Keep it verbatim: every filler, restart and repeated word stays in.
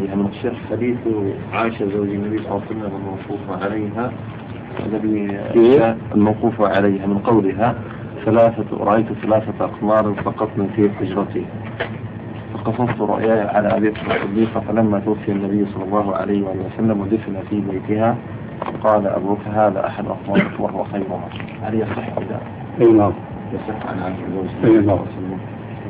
عليها من الشيخ حديث عائشة زوج النبي صلى الله عليه وسلم الموقوف عليها الذي الموقوف عليها من قولها ثلاثة رأيت ثلاثة أقمار سقطن في حجرتي فقصصت رؤياي على أبي بكر الصديق فلما توفي النبي صلى الله عليه وسلم ودفن في بيتها قال أبوك هذا أحد أقمارك وهو خيرها. هل يصح كذا؟ أي نعم يصح عن عائشة زوج النبي صلى الله عليه وسلم.